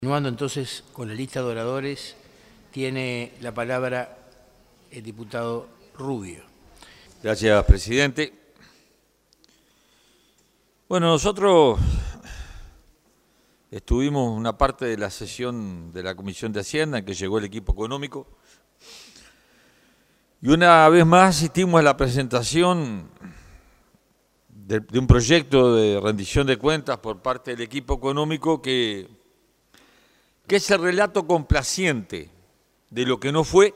Continuando entonces con la lista de oradores, tiene la palabra el diputado Rubio. Gracias, presidente. Bueno, nosotros estuvimos una parte de la sesión de la Comisión de Hacienda en que llegó el equipo económico y una vez más asistimos a la presentación de un proyecto de rendición de cuentas por parte del equipo económico que es el relato complaciente de lo que no fue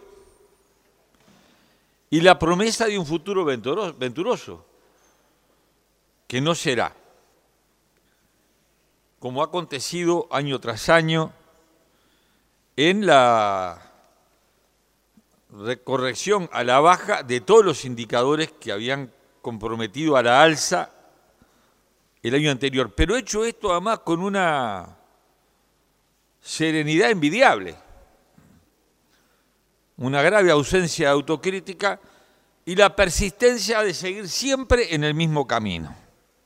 y la promesa de un futuro venturoso, que no será, como ha acontecido año tras año en la corrección a la baja de todos los indicadores que habían comprometido a la alza el año anterior. Pero hecho esto además con una serenidad envidiable, una grave ausencia de autocrítica y la persistencia de seguir siempre en el mismo camino.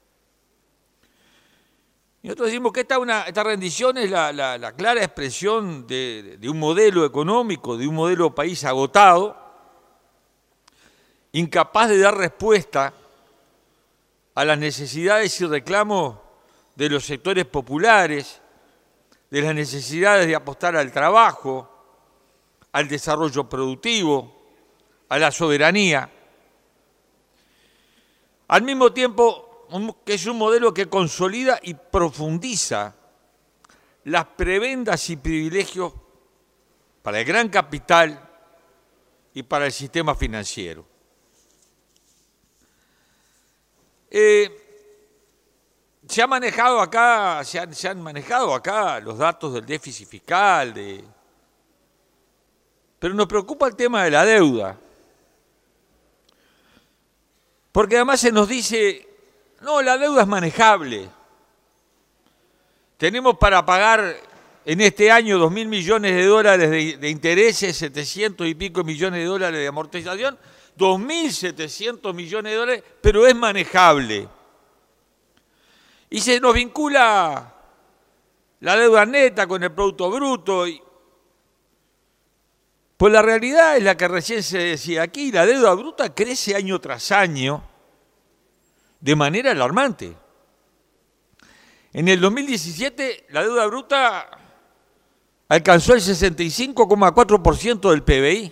Y nosotros decimos que esta rendición es la clara expresión de un modelo económico, de un modelo país agotado, incapaz de dar respuesta a las necesidades y reclamos de los sectores populares, de las necesidades de apostar al trabajo, al desarrollo productivo, a la soberanía. Al mismo tiempo, que es un modelo que consolida y profundiza las prebendas y privilegios para el gran capital y para el sistema financiero. Se han manejado acá los datos del déficit fiscal, pero nos preocupa el tema de la deuda. Porque además se nos dice, no, la deuda es manejable. Tenemos para pagar en este año 2.000 millones de dólares de intereses, 700 y pico millones de dólares de amortización, 2.700 millones de dólares, pero es manejable. Y se nos vincula la deuda neta con el Producto Bruto. Pues la realidad es la que recién se decía aquí, la deuda bruta crece año tras año de manera alarmante. En el 2017 la deuda bruta alcanzó el 65,4% del PBI.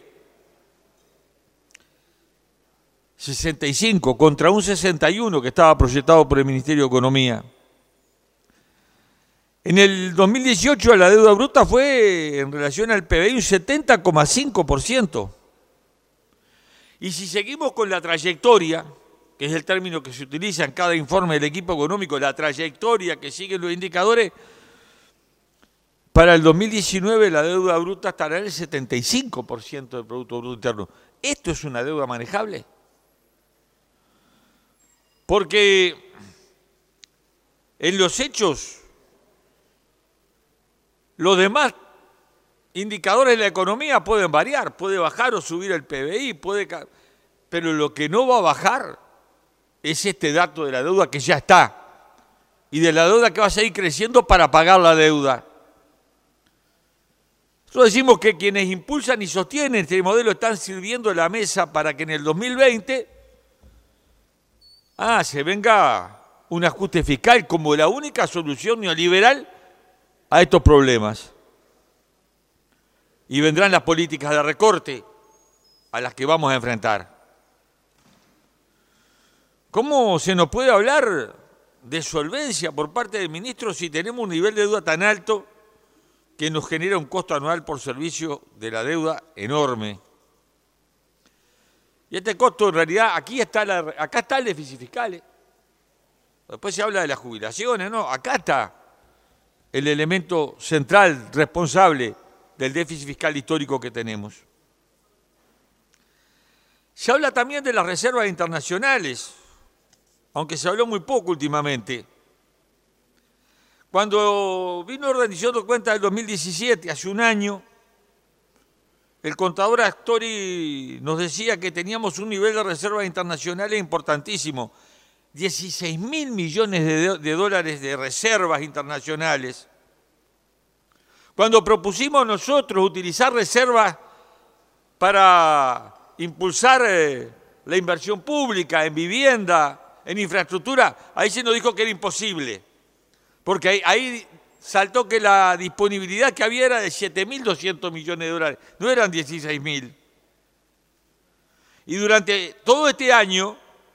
65 contra un 61 que estaba proyectado por el Ministerio de Economía. En el 2018 la deuda bruta fue, en relación al PBI, un 70,5%. Y si seguimos con la trayectoria, que es el término que se utiliza en cada informe del equipo económico, la trayectoria que siguen los indicadores, para el 2019 la deuda bruta estará en el 75% del Producto Bruto Interno. ¿Esto es una deuda manejable? Porque en los hechos, los demás indicadores de la economía pueden variar, puede bajar o subir el PBI, pero lo que no va a bajar es este dato de la deuda que ya está y de la deuda que va a seguir creciendo para pagar la deuda. Nosotros decimos que quienes impulsan y sostienen este modelo están sirviendo la mesa para que en el 2020 se venga un ajuste fiscal como la única solución neoliberal a estos problemas. Y vendrán las políticas de recorte a las que vamos a enfrentar. ¿Cómo se nos puede hablar de solvencia por parte del ministro si tenemos un nivel de deuda tan alto que nos genera un costo anual por servicio de la deuda enorme? Y este costo, en realidad, acá está el déficit fiscal. Después se habla de las jubilaciones, ¿no? Acá está el elemento central, responsable del déficit fiscal histórico que tenemos. Se habla también de las reservas internacionales, aunque se habló muy poco últimamente. Cuando vino la rendición de cuentas del 2017, hace un año, el contador Astori nos decía que teníamos un nivel de reservas internacionales importantísimo, 16.000 millones de dólares de reservas internacionales. Cuando propusimos nosotros utilizar reservas para impulsar la inversión pública en vivienda, en infraestructura, ahí se nos dijo que era imposible, porque ahí saltó que la disponibilidad que había era de 7.200 millones de dólares, no eran 16.000. Y durante todo este año,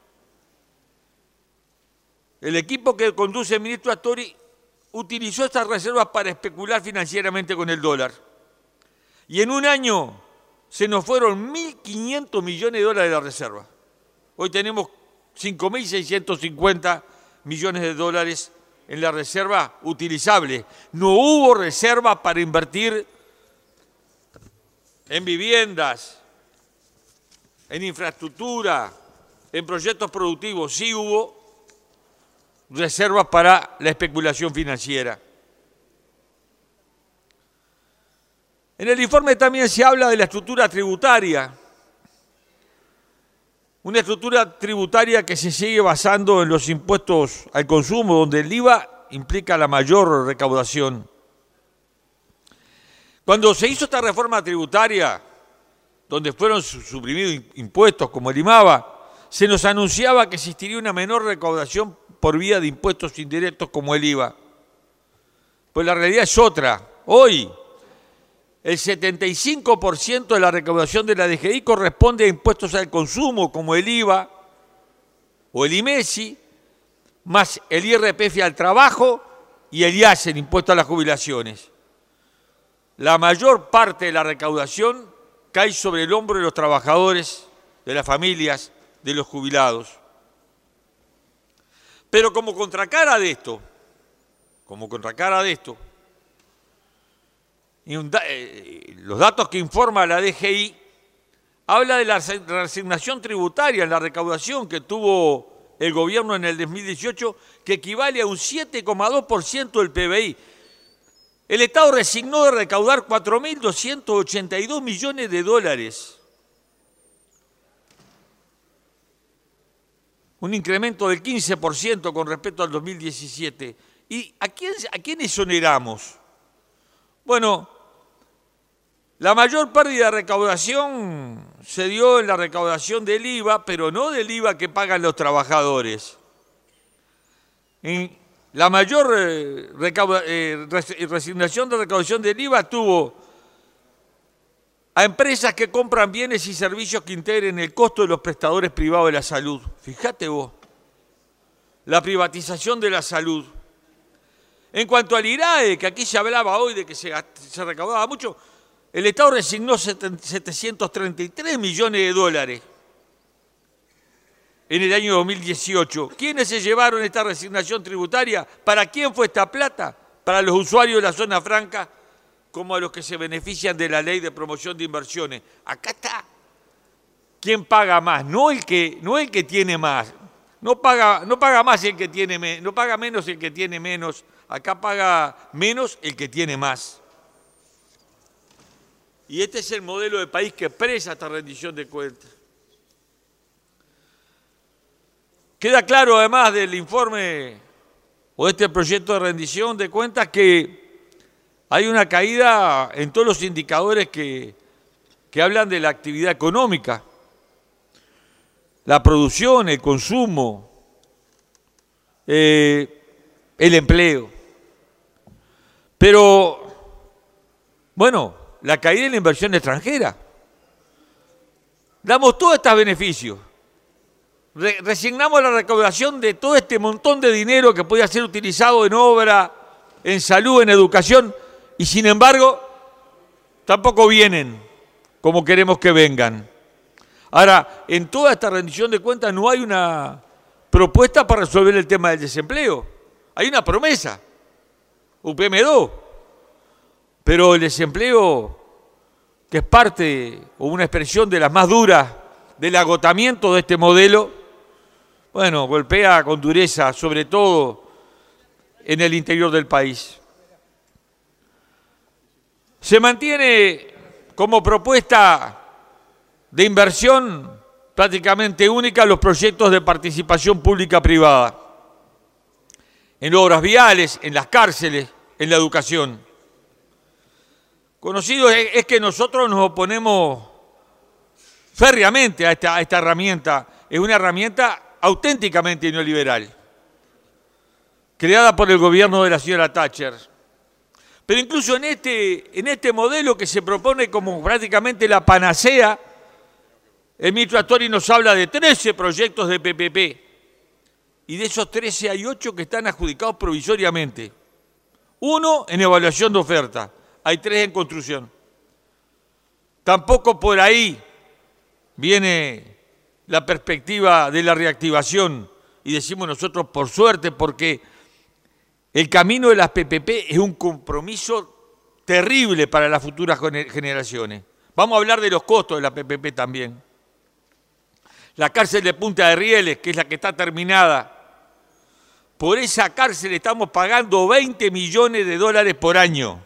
el equipo que conduce el ministro Astori utilizó estas reservas para especular financieramente con el dólar. Y en un año se nos fueron 1.500 millones de dólares de la reserva. Hoy tenemos 5.650 millones de dólares en la reserva utilizable. No hubo reserva para invertir en viviendas, en infraestructura, en proyectos productivos. Sí hubo reservas para la especulación financiera. En el informe también se habla de la estructura tributaria, una estructura tributaria que se sigue basando en los impuestos al consumo, donde el IVA implica la mayor recaudación. Cuando se hizo esta reforma tributaria, donde fueron suprimidos impuestos como el IMABA, se nos anunciaba que existiría una menor recaudación por vía de impuestos indirectos como el IVA. Pues la realidad es otra. Hoy, el 75% de la recaudación de la DGI corresponde a impuestos al consumo como el IVA o el IMESI, más el IRPF al trabajo y el IAS, el impuesto a las jubilaciones. La mayor parte de la recaudación cae sobre el hombro de los trabajadores, de las familias, de los jubilados. Pero como contracara de esto, los datos que informa la DGI habla de la reasignación tributaria en la recaudación que tuvo el gobierno en el 2018, que equivale a un 7,2% del PBI. El Estado resignó de recaudar 4.282 millones de dólares. Un incremento del 15% con respecto al 2017. ¿Y a quién exoneramos? Bueno, la mayor pérdida de recaudación se dio en la recaudación del IVA, pero no del IVA que pagan los trabajadores. La mayor resignación de recaudación del IVA tuvo a empresas que compran bienes y servicios que integren el costo de los prestadores privados de la salud. Fíjate vos, la privatización de la salud. En cuanto al IRAE, que aquí se hablaba hoy de que se recaudaba mucho, el Estado resignó 733 millones de dólares en el año 2018. ¿Quiénes se llevaron esta resignación tributaria? ¿Para quién fue esta plata? Para los usuarios de la zona franca, como a los que se benefician de la ley de promoción de inversiones. Acá está. ¿Quién paga más? No el que tiene más. No paga más el que tiene menos, no paga menos el que tiene menos. Acá paga menos el que tiene más. Y este es el modelo de país que expresa esta rendición de cuentas. Queda claro, además del informe o de este proyecto de rendición de cuentas, que hay una caída en todos los indicadores que hablan de la actividad económica, la producción, el consumo, el empleo. Pero, bueno, la caída en la inversión extranjera. Damos todos estos beneficios. Resignamos la recaudación de todo este montón de dinero que podía ser utilizado en obra, en salud, en educación, y sin embargo, tampoco vienen como queremos que vengan. Ahora, en toda esta rendición de cuentas no hay una propuesta para resolver el tema del desempleo. Hay una promesa, UPM2, pero el desempleo, que es parte o una expresión de las más duras del agotamiento de este modelo, bueno, golpea con dureza, sobre todo en el interior del país. Se mantiene como propuesta de inversión prácticamente única los proyectos de participación pública-privada, en obras viales, en las cárceles, en la educación. conocido es que nosotros nos oponemos férreamente a esta herramienta. Es una herramienta auténticamente neoliberal, creada por el gobierno de la señora Thatcher. Pero incluso en este modelo que se propone como prácticamente la panacea, el ministro Astori nos habla de 13 proyectos de PPP, y de esos 13 hay 8 que están adjudicados provisoriamente. 1 en evaluación de oferta, hay 3 en construcción. Tampoco por ahí viene la perspectiva de la reactivación, y decimos nosotros por suerte, porque el camino de las PPP es un compromiso terrible para las futuras generaciones. Vamos a hablar de los costos de la PPP también. La cárcel de Punta de Rieles, que es la que está terminada, por esa cárcel estamos pagando 20 millones de dólares por año.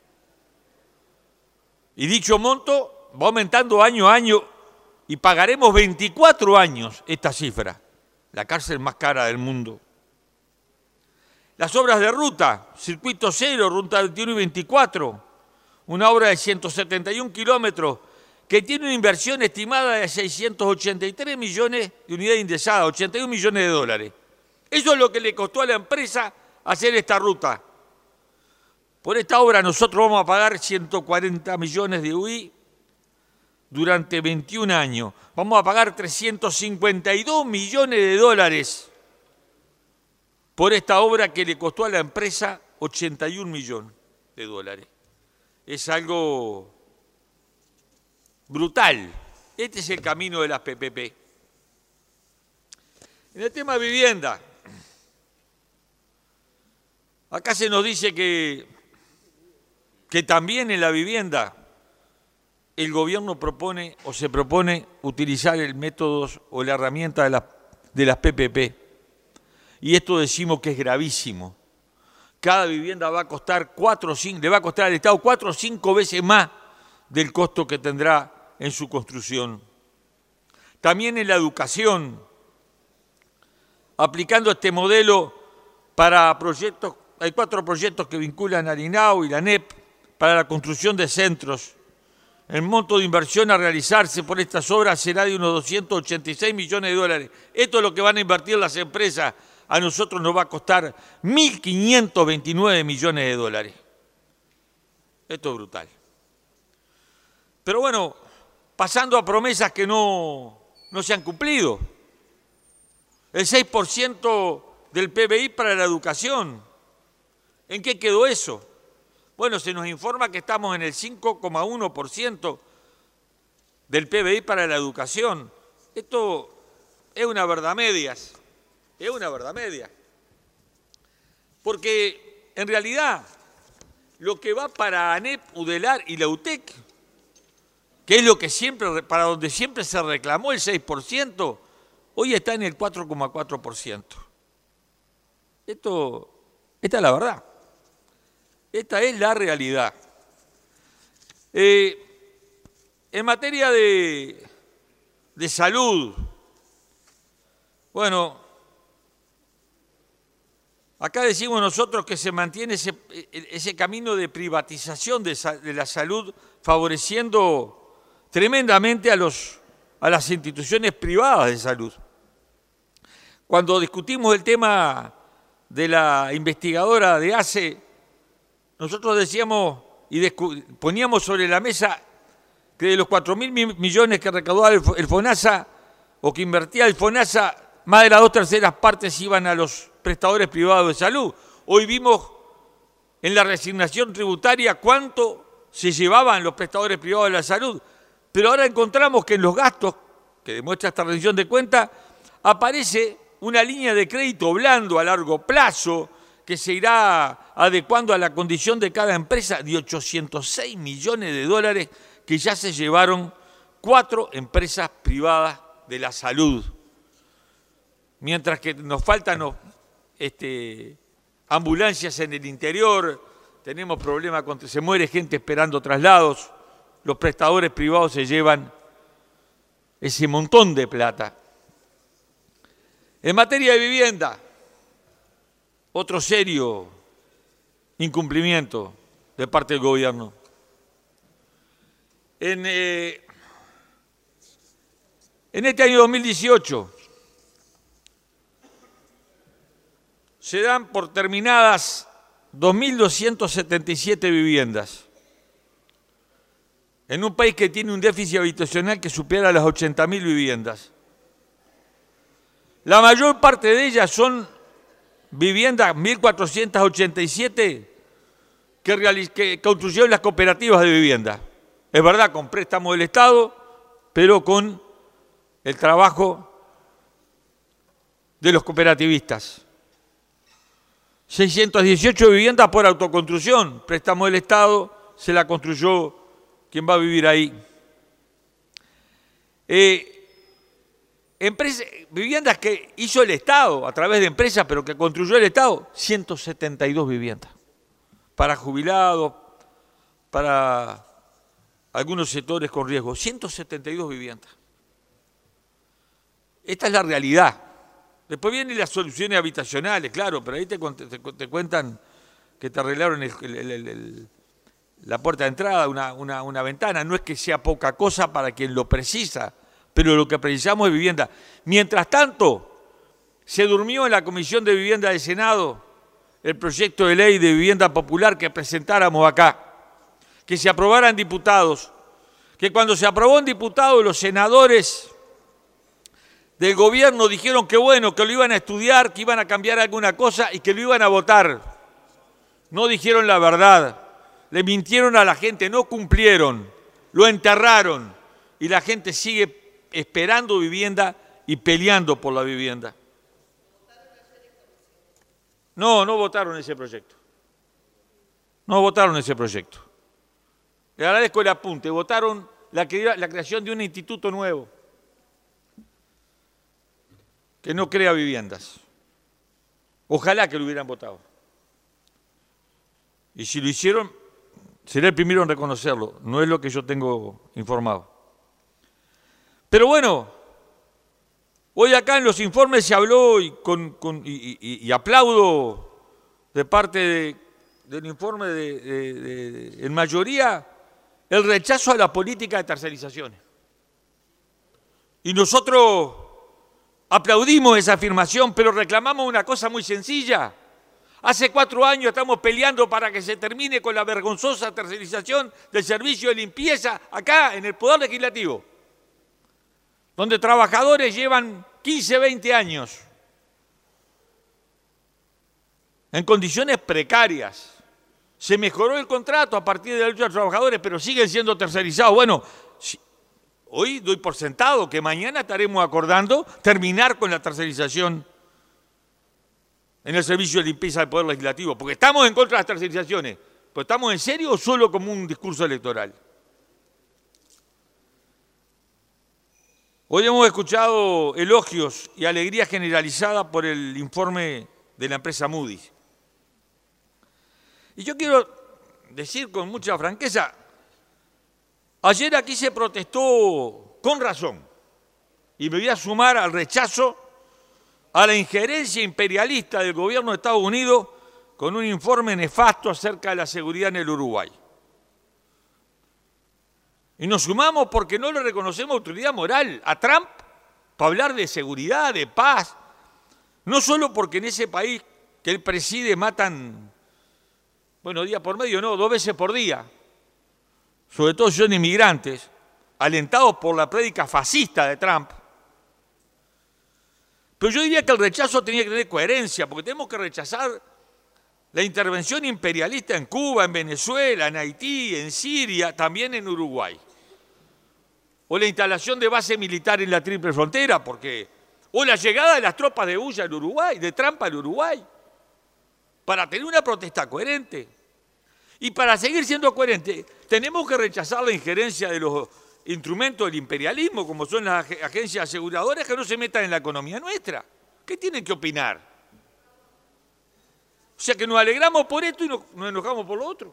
Y dicho monto va aumentando año a año y pagaremos 24 años esta cifra, la cárcel más cara del mundo. Las obras de ruta, Circuito Cero, Ruta 21 y 24, una obra de 171 kilómetros que tiene una inversión estimada de 683 millones de unidades indexadas, 81 millones de dólares. Eso es lo que le costó a la empresa hacer esta ruta. Por esta obra nosotros vamos a pagar 140 millones de UI durante 21 años. Vamos a pagar 352 millones de dólares por esta obra que le costó a la empresa 81 millones de dólares. Es algo brutal. Este es el camino de las PPP. En el tema de vivienda, acá se nos dice que también en la vivienda el gobierno propone o se propone utilizar el método o la herramienta de las PPP. Y esto decimos que es gravísimo. Cada vivienda va a costar le va a costar al Estado 4 o 5 veces más del costo que tendrá en su construcción. También en la educación, aplicando este modelo para proyectos, hay 4 proyectos que vinculan al INAU y la ANEP para la construcción de centros. El monto de inversión a realizarse por estas obras será de unos 286 millones de dólares. Esto es lo que van a invertir las empresas. A nosotros nos va a costar 1.529 millones de dólares. Esto es brutal. Pero bueno, pasando a promesas que no se han cumplido. El 6% del PBI para la educación. ¿En qué quedó eso? Bueno, se nos informa que estamos en el 5,1% del PBI para la educación. Esto es una verdad medias. Es una verdad media. Porque en realidad lo que va para ANEP, UDELAR y la UTEC, que es lo que siempre, para donde siempre se reclamó el 6%, hoy está en el 4,4%. Esta es la verdad. Esta es la realidad. En materia de salud, bueno, acá decimos nosotros que se mantiene ese camino de privatización de la salud, favoreciendo tremendamente a las instituciones privadas de salud. Cuando discutimos el tema de la investigadora de ACE, nosotros decíamos y poníamos sobre la mesa que de los 4.000 millones que recaudaba el FONASA o que invertía el FONASA, más de las 2/3 partes iban a los prestadores privados de salud. Hoy vimos en la reasignación tributaria cuánto se llevaban los prestadores privados de la salud, pero ahora encontramos que en los gastos, que demuestra esta rendición de cuentas, aparece una línea de crédito blando a largo plazo que se irá adecuando a la condición de cada empresa de 806 millones de dólares que ya se llevaron 4 empresas privadas de la salud. Mientras que nos faltan ambulancias en el interior, tenemos problemas, se muere gente esperando traslados, los prestadores privados se llevan ese montón de plata. En materia de vivienda, otro serio incumplimiento de parte del gobierno. En este año 2018 se dan por terminadas 2.277 viviendas en un país que tiene un déficit habitacional que supera las 80.000 viviendas. La mayor parte de ellas son viviendas, 1.487, que construyeron las cooperativas de vivienda. Es verdad, con préstamo del Estado, pero con el trabajo de los cooperativistas. 618 viviendas por autoconstrucción, préstamo del Estado, se la construyó quien va a vivir ahí. Viviendas que hizo el Estado a través de empresas, pero que construyó el Estado, 172 viviendas. Para jubilados, para algunos sectores con riesgo, 172 viviendas. Esta es la realidad. Después vienen las soluciones habitacionales, claro, pero ahí te cuentan que te arreglaron la puerta de entrada, una ventana. No es que sea poca cosa para quien lo precisa, pero lo que precisamos es vivienda. Mientras tanto, se durmió en la Comisión de Vivienda del Senado el proyecto de ley de vivienda popular que presentáramos acá, que se aprobara en diputados, que cuando se aprobó en diputados los senadores del gobierno dijeron que bueno, que lo iban a estudiar, que iban a cambiar alguna cosa y que lo iban a votar. No dijeron la verdad, le mintieron a la gente, no cumplieron, lo enterraron y la gente sigue esperando vivienda y peleando por la vivienda. No votaron ese proyecto. No votaron ese proyecto. Le agradezco el apunte, votaron la creación de un instituto nuevo que no crea viviendas. Ojalá que lo hubieran votado. Y si lo hicieron, seré el primero en reconocerlo. No es lo que yo tengo informado. Pero bueno, hoy acá en los informes se habló y aplaudo de parte del informe en mayoría el rechazo a la política de tercerizaciones. Y nosotros aplaudimos esa afirmación, pero reclamamos una cosa muy sencilla. Hace 4 años estamos peleando para que se termine con la vergonzosa tercerización del servicio de limpieza acá en el Poder Legislativo, donde trabajadores llevan 15, 20 años en condiciones precarias. Se mejoró el contrato a partir de la lucha de los trabajadores, pero siguen siendo tercerizados. Bueno, hoy doy por sentado que mañana estaremos acordando terminar con la tercerización en el servicio de limpieza del Poder Legislativo, porque estamos en contra de las tercerizaciones, pero ¿estamos en serio o solo como un discurso electoral? Hoy hemos escuchado elogios y alegría generalizada por el informe de la empresa Moody's. Y yo quiero decir con mucha franqueza, ayer aquí se protestó con razón, y me voy a sumar al rechazo a la injerencia imperialista del gobierno de Estados Unidos con un informe nefasto acerca de la seguridad en el Uruguay. Y nos sumamos porque no le reconocemos autoridad moral a Trump para hablar de seguridad, de paz, no solo porque en ese país que él preside matan, bueno, día por medio, no, 2 veces por día, sobre todo si son inmigrantes, alentados por la prédica fascista de Trump. Pero yo diría que el rechazo tenía que tener coherencia, porque tenemos que rechazar la intervención imperialista en Cuba, en Venezuela, en Haití, en Siria, también en Uruguay. O la instalación de base militar en la Triple Frontera, o la llegada de las tropas de Bush al Uruguay, de Trump al Uruguay, para tener una protesta coherente. Y para seguir siendo coherente, tenemos que rechazar la injerencia de los instrumentos del imperialismo, como son las agencias aseguradoras, que no se metan en la economía nuestra. ¿Qué tienen que opinar? O sea que nos alegramos por esto y nos enojamos por lo otro.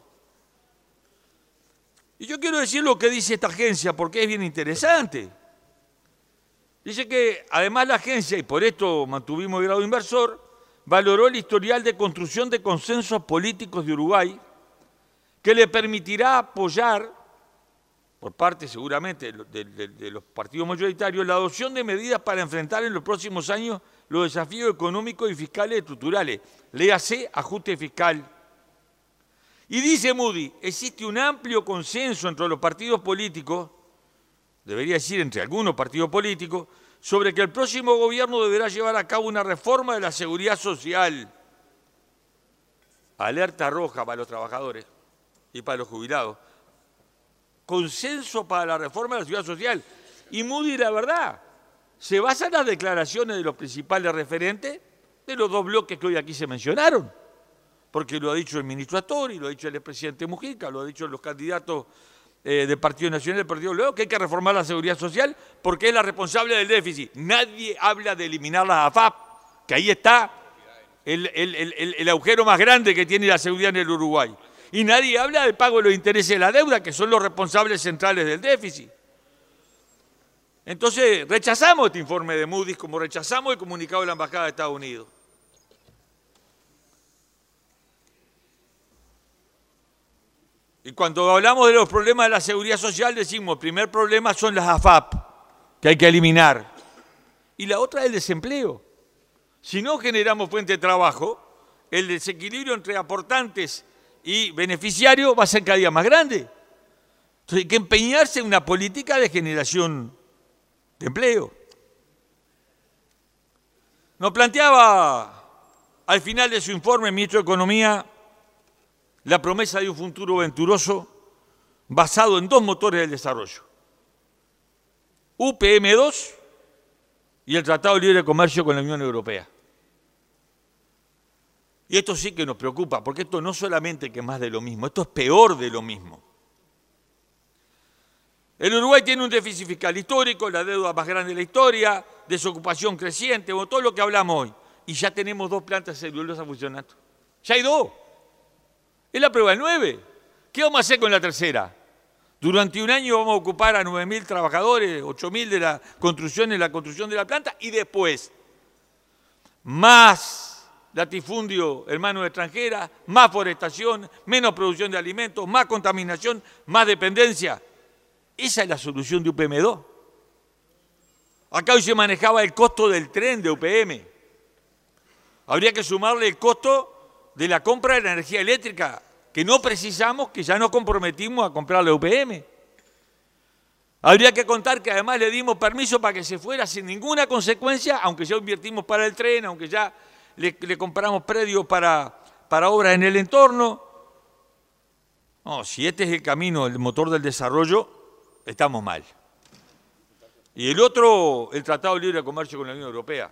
Y yo quiero decir lo que dice esta agencia, porque es bien interesante. Dice que además la agencia, y por esto mantuvimos el grado inversor, valoró el historial de construcción de consensos políticos de Uruguay, que le permitirá apoyar por parte seguramente de los partidos mayoritarios, la adopción de medidas para enfrentar en los próximos años los desafíos económicos y fiscales estructurales. Léase ajuste fiscal. Y dice Moody, existe un amplio consenso entre los partidos políticos, debería decir entre algunos partidos políticos, sobre que el próximo gobierno deberá llevar a cabo una reforma de la seguridad social. Alerta roja para los trabajadores y para los jubilados. Consenso para la reforma de la seguridad social. Y Moody, la verdad, se basa en las declaraciones de los principales referentes de los dos bloques que hoy aquí se mencionaron. Porque lo ha dicho el ministro Astori, lo ha dicho el expresidente Mujica, lo ha dicho los candidatos del Partido Nacional y del Partido Luego, que hay que reformar la seguridad social porque es la responsable del déficit. Nadie habla de eliminar las AFAP, que ahí está el agujero más grande que tiene la seguridad en el Uruguay. Y nadie habla del pago de los intereses de la deuda, que son los responsables centrales del déficit. Entonces, rechazamos este informe de Moody's como rechazamos el comunicado de la Embajada de Estados Unidos. Y cuando hablamos de los problemas de la seguridad social, decimos, el primer problema son las AFAP, que hay que eliminar. Y la otra es el desempleo. Si no generamos fuente de trabajo, el desequilibrio entre aportantes y beneficiarios va a ser cada día más grande. Entonces hay que empeñarse en una política de generación de empleo. Nos planteaba al final de su informe el ministro de Economía la promesa de un futuro venturoso basado en dos motores del desarrollo: UPM2 y el Tratado de Libre Comercio con la Unión Europea. Y esto sí que nos preocupa, porque esto no solamente que es más de lo mismo, esto es peor de lo mismo. El Uruguay tiene un déficit fiscal histórico, la deuda más grande de la historia, desocupación creciente, todo lo que hablamos hoy. Y ya tenemos 2 plantas de celulosa funcionando. Ya hay 2. Es la prueba del 9. ¿Qué vamos a hacer con la tercera? Durante un año vamos a ocupar a 9.000 trabajadores, 8.000 de la construcción de la planta, y después más latifundio en manos extranjeras, más forestación, menos producción de alimentos, más contaminación, más dependencia. Esa es la solución de UPM2. Acá hoy se manejaba el costo del tren de UPM. Habría que sumarle el costo de la compra de la energía eléctrica, que no precisamos, que ya nos comprometimos a comprarle a UPM. Habría que contar que además le dimos permiso para que se fuera sin ninguna consecuencia, aunque ya invertimos para el tren, aunque ya le compramos predios para obras en el entorno. No, si este es el camino, el motor del desarrollo, estamos mal. Y el otro, el Tratado de Libre Comercio con la Unión Europea.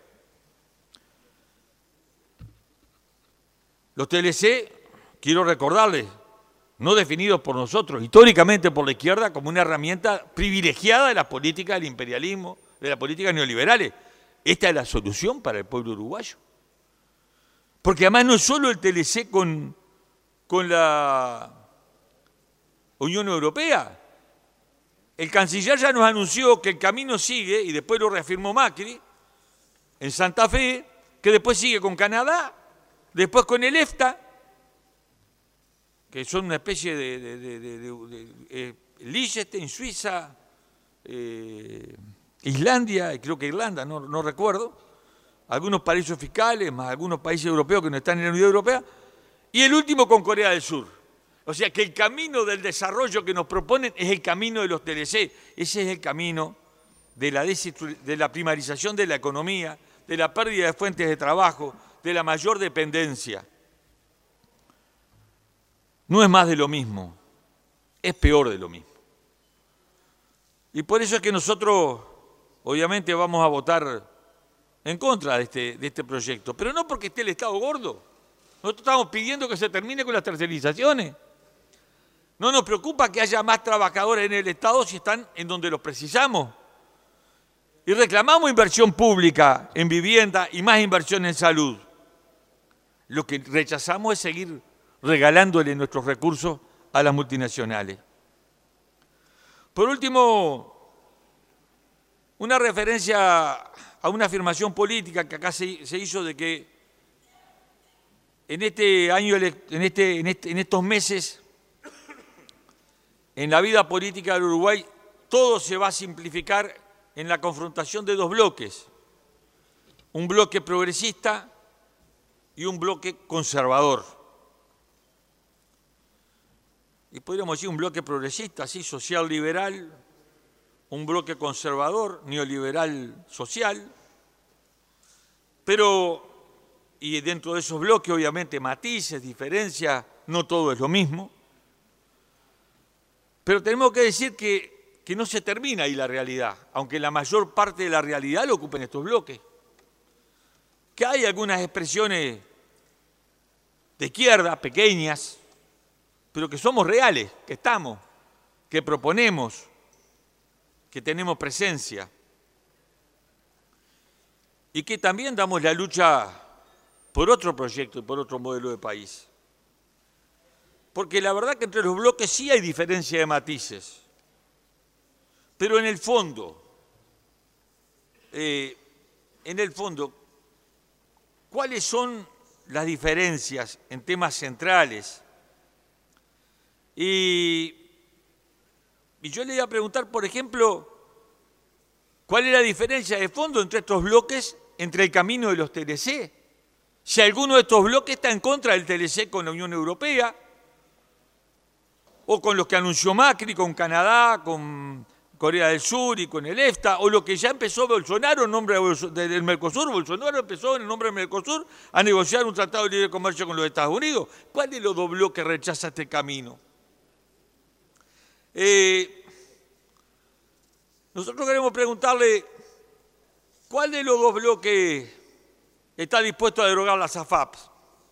Los TLC, quiero recordarles, no definidos por nosotros, históricamente por la izquierda, como una herramienta privilegiada de las políticas del imperialismo, de las políticas neoliberales. Esta es la solución para el pueblo uruguayo. Porque además no es solo el TLC con la Unión Europea. El canciller ya nos anunció que el camino sigue, y después lo reafirmó Macri, en Santa Fe, que después sigue con Canadá, después con el EFTA, que son una especie de Liechtenstein, Suiza, Islandia, creo que Irlanda, no recuerdo, algunos paraísos fiscales, más algunos países europeos que no están en la Unión Europea, y el último con Corea del Sur. O sea que el camino del desarrollo que nos proponen es el camino de los TLC, ese es el camino de la primarización de la economía, de la pérdida de fuentes de trabajo, de la mayor dependencia. No es más de lo mismo, es peor de lo mismo. Y por eso es que nosotros, obviamente, vamos a votar en contra de este proyecto, pero no porque esté el Estado gordo. Nosotros estamos pidiendo que se termine con las tercerizaciones. No nos preocupa que haya más trabajadores en el Estado si están en donde los precisamos. Y reclamamos inversión pública en vivienda y más inversión en salud. Lo que rechazamos es seguir regalándole nuestros recursos a las multinacionales. Por último, una referencia a una afirmación política que acá se hizo de que en este año, en estos meses, en la vida política del Uruguay todo se va a simplificar en la confrontación de dos bloques, un bloque progresista y un bloque conservador. Y podríamos decir un bloque progresista, así, social-liberal, un bloque conservador, neoliberal social, pero, y dentro de esos bloques obviamente matices, diferencias, no todo es lo mismo, pero tenemos que decir que no se termina ahí la realidad, aunque la mayor parte de la realidad lo ocupen estos bloques. Que hay algunas expresiones de izquierda, pequeñas, pero que somos reales, que estamos, que proponemos, que tenemos presencia. Y que también damos la lucha por otro proyecto y por otro modelo de país. Porque la verdad que entre los bloques sí hay diferencia de matices. Pero en el fondo, ¿cuáles son las diferencias en temas centrales? Y yo le iba a preguntar, por ejemplo, ¿cuál es la diferencia de fondo entre estos bloques, entre el camino de los TLC? Si alguno de estos bloques está en contra del TLC con la Unión Europea, o con los que anunció Macri, con Canadá, con Corea del Sur y con el EFTA, o lo que ya empezó Bolsonaro en nombre del Mercosur. Bolsonaro empezó en el nombre del Mercosur a negociar un tratado de libre comercio con los Estados Unidos. ¿Cuál de los dos bloques rechaza este camino? Nosotros queremos preguntarle, ¿cuál de los dos bloques está dispuesto a derogar las AFAPs?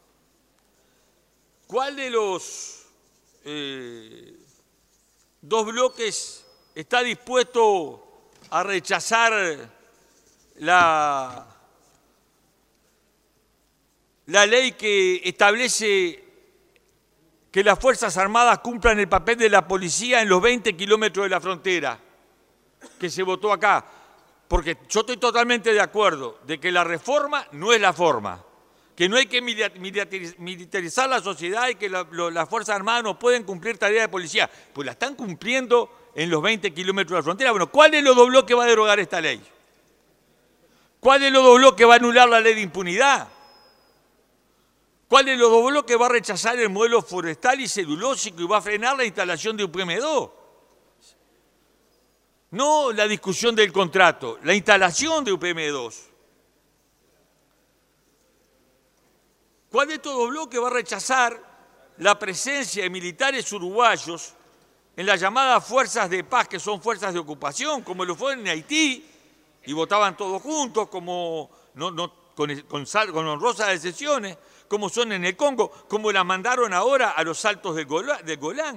¿Cuál de los dos bloques está dispuesto a rechazar la ley que establece que las Fuerzas Armadas cumplan el papel de la policía en los 20 kilómetros de la frontera, que se votó acá? Porque yo estoy totalmente de acuerdo de que la reforma no es la forma, que no hay que militarizar la sociedad y que las Fuerzas Armadas no pueden cumplir tareas de policía, pues la están cumpliendo en los 20 kilómetros de la frontera. Bueno, ¿cuál de los dos bloques va a derogar esta ley? ¿Cuál de los dos bloques va a anular la ley de impunidad? ¿Cuál de los dos bloques va a rechazar el modelo forestal y celulósico y va a frenar la instalación de UPM2? No la discusión del contrato, la instalación de UPM2. ¿Cuál de estos dos bloques va a rechazar la presencia de militares uruguayos en las llamadas fuerzas de paz, que son fuerzas de ocupación, como lo fue en Haití, y votaban todos juntos, como con honrosas excepciones, como son en el Congo, como la mandaron ahora a los Altos del Golán?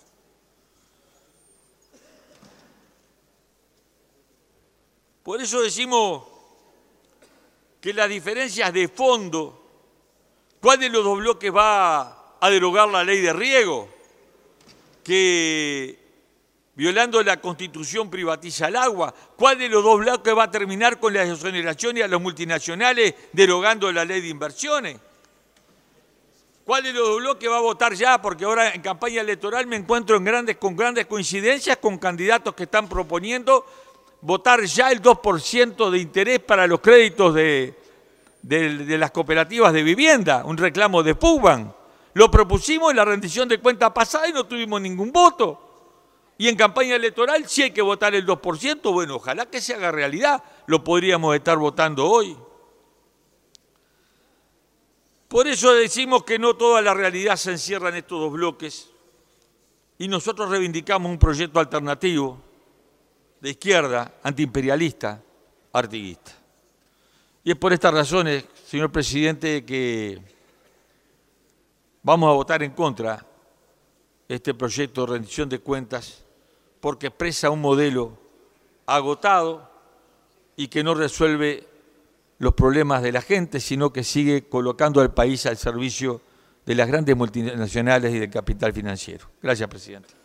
Por eso decimos que las diferencias de fondo, ¿cuál de los dos bloques va a derogar la ley de riego, que violando la Constitución privatiza el agua? ¿Cuál de los dos bloques va a terminar con la exoneración y a los multinacionales derogando la ley de inversiones? ¿Cuál de los dos bloques va a votar ya? Porque ahora en campaña electoral me encuentro con grandes coincidencias con candidatos que están proponiendo votar ya el 2% de interés para los créditos de las cooperativas de vivienda, un reclamo de PUBAN. Lo propusimos en la rendición de cuenta pasada y no tuvimos ningún voto. Y en campaña electoral sí hay que votar el 2%, bueno, ojalá que se haga realidad, lo podríamos estar votando hoy. Por eso decimos que no toda la realidad se encierra en estos dos bloques y nosotros reivindicamos un proyecto alternativo de izquierda, antiimperialista, artiguista. Y es por estas razones, señor presidente, que vamos a votar en contra de este proyecto de rendición de cuentas porque expresa un modelo agotado y que no resuelve los problemas de la gente, sino que sigue colocando al país al servicio de las grandes multinacionales y del capital financiero. Gracias, presidente.